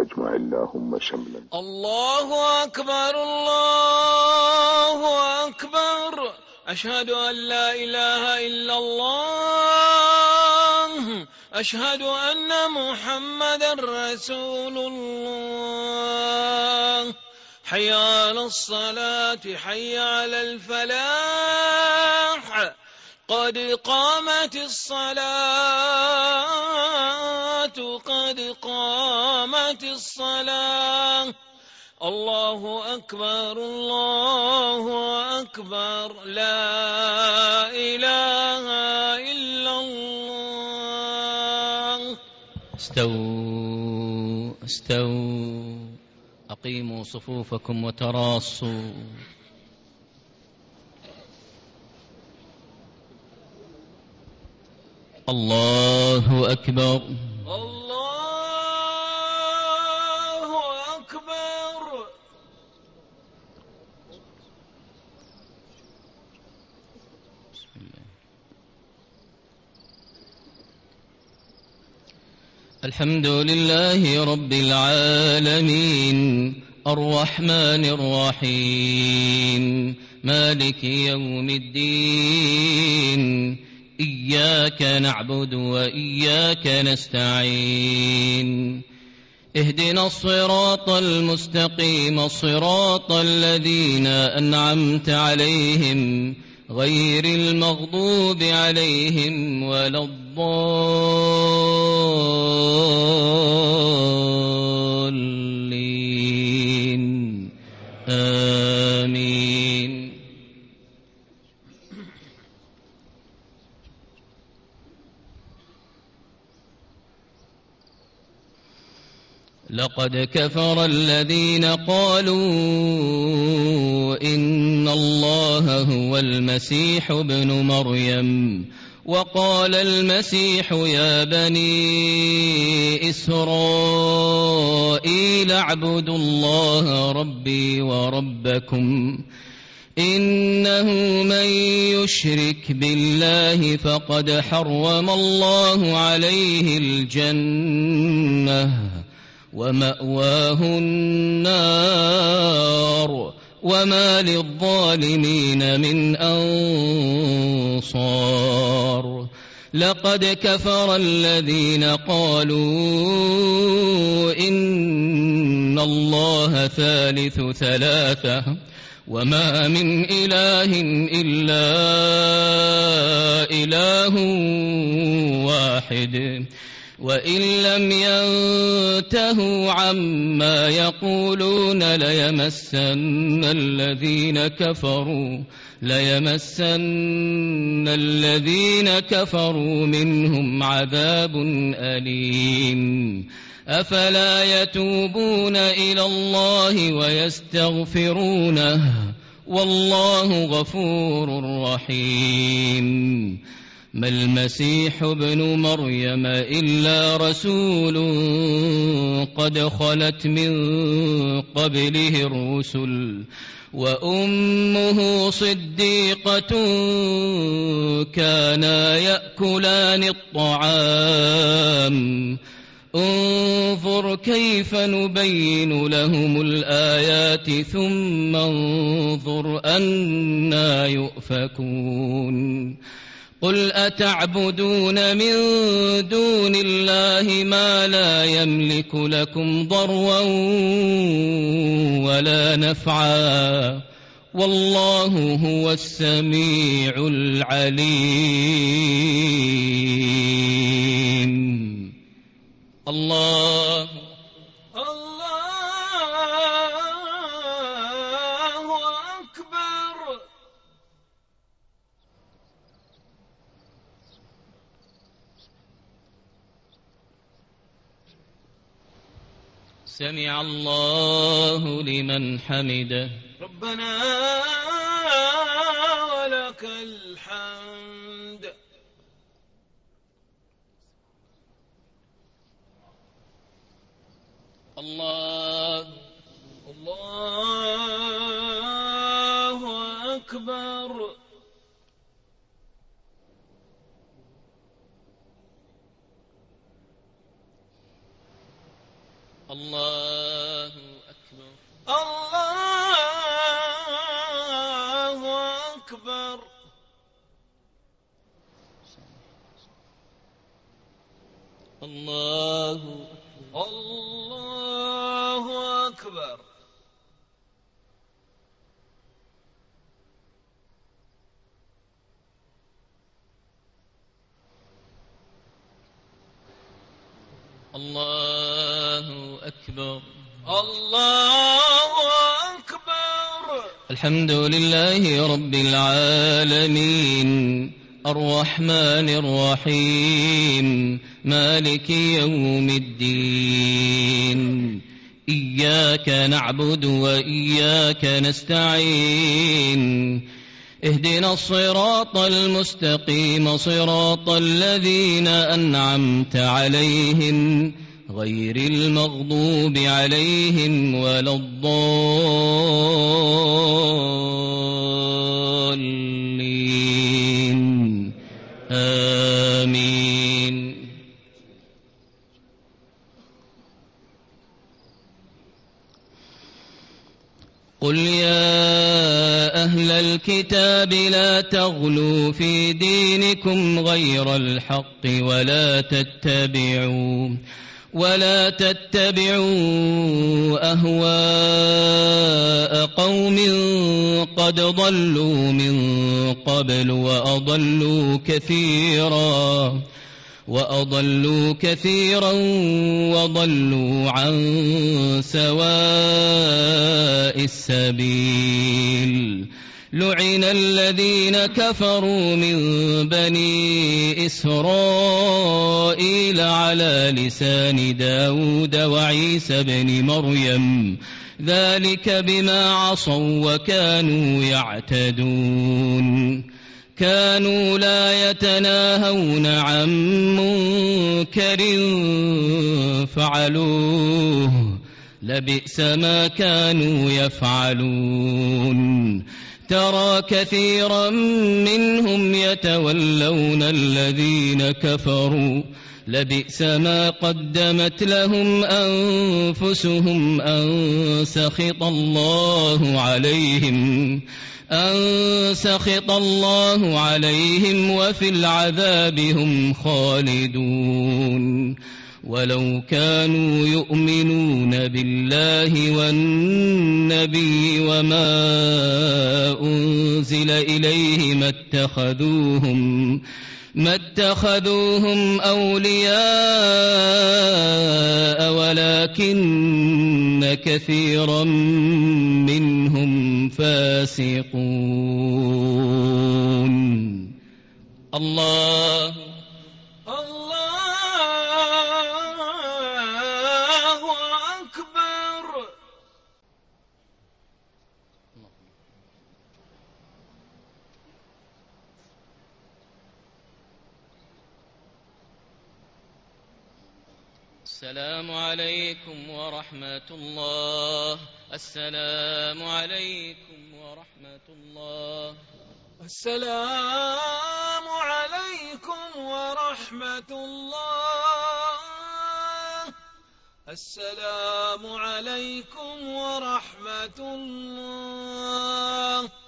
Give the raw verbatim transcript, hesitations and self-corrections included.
واجمع اللهم شملا. الله أكبر الله أكبر. أشهد أن لا إله إلا الله. أشهد أن محمدا رسول الله. حي على الصلاة حي على الفلاح. قد قامت الصلاة قد قامت الصلاة. الله أكبر الله أكبر. لا إله إلا الله. استووا استووا أقيموا صفوفكم وتراصوا. الله أكبر الله أكبر. بسم الله. الحمد لله رب العالمين الرحمن الرحيم مالك يوم الدين. إياك نعبد وإياك نستعين. اهدنا الصراط المستقيم صراط الذين أنعمت عليهم غير المغضوب عليهم ولا الضالين. آمين. لقد كفر الذين قالوا إن الله هو المسيح ابن مريم وقال المسيح يا بني إسرائيل اعبدوا الله ربي وربكم إنه من يشرك بالله فقد حرم الله عليه الجنة ومأواه النار وما للظالمين من أنصار. لقد كفر الذين قالوا إن الله ثالث ثلاثة وما من إله إلا إله واحد وإن لم ينتهوا عما يقولون ليمسن الذين كفروا ليمسن الذين كفروا منهم عذاب أليم. أفلا يتوبون إلى الله ويستغفرونه والله غفور رحيم. ما المسيح ابن مريم إلا رسول قد خلت من قبله الرسل وأمه صديقة كانا يأكلان الطعام. انظر كيف نبين لهم الآيات ثم انظر أنى يؤفكون. قل أتعبدون من دون الله ما لا يملك لكم ضرا ولا نفعا والله هو السميع العليم. الله الله أكبر. سمع الله لمن حمده. ربنا ولك الحمد. الله الله أكبر. الله أكبر. الله أكبر. الله الله أكبر. الله أكبر. الله أكبر. الحمد لله رب العالمين الرحمن الرحيم مالك يوم الدين إياك نعبد وإياك نستعين اهدنا الصراط المستقيم صراط الذين أنعمت عليهم غير المغضوب عليهم ولا الضالين آمين. قل يا أهل الكتاب لا تغلوا في دينكم غير الحق ولا تتبعوا ولا تتبعوا أهواء قوم قد ضلوا من قبل وأضلوا كثيرا وأضلوا كثيرا وضلوا عن سواء السبيل. لعن الذين كفروا من بني إسرائيل على لسان داود وعيسى بن مريم ذلك بما عصوا وكانوا يعتدون. كانوا لا يتناهون عن منكر فعلوه لبئس ما كانوا يفعلون. ترى كثيرا منهم يتولون الذين كفروا لبئس ما قدمت لهم أنفسهم أن سخط الله عليهم أن سخط الله عليهم وفي العذاب هم خالدون. ولو كانوا يؤمنون بالله والنبي وما أنزل إليه ما اتخذوهم ما اتخذوهم أولياء ولكن كثيرا منهم فاسقون. الله الله أكبر. السلام عليكم ورحمة الله. السلام عليكم ورحمة الله. السلام عليكم ورحمة الله. السلام عليكم ورحمة الله.